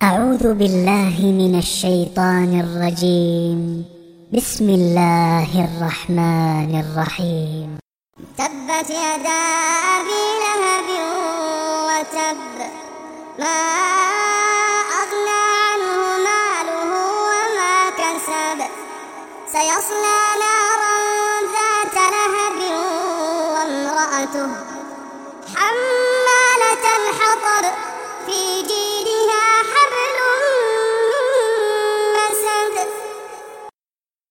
أعوذ بالله من الشيطان الرجيم. بسم الله الرحمن الرحيم. تبت يدا أبي لهب وتب، ما أغنى عنه ماله وما كسب، سيصلى نارا ذات لهب وامرأته حمالة الحطب في جيدها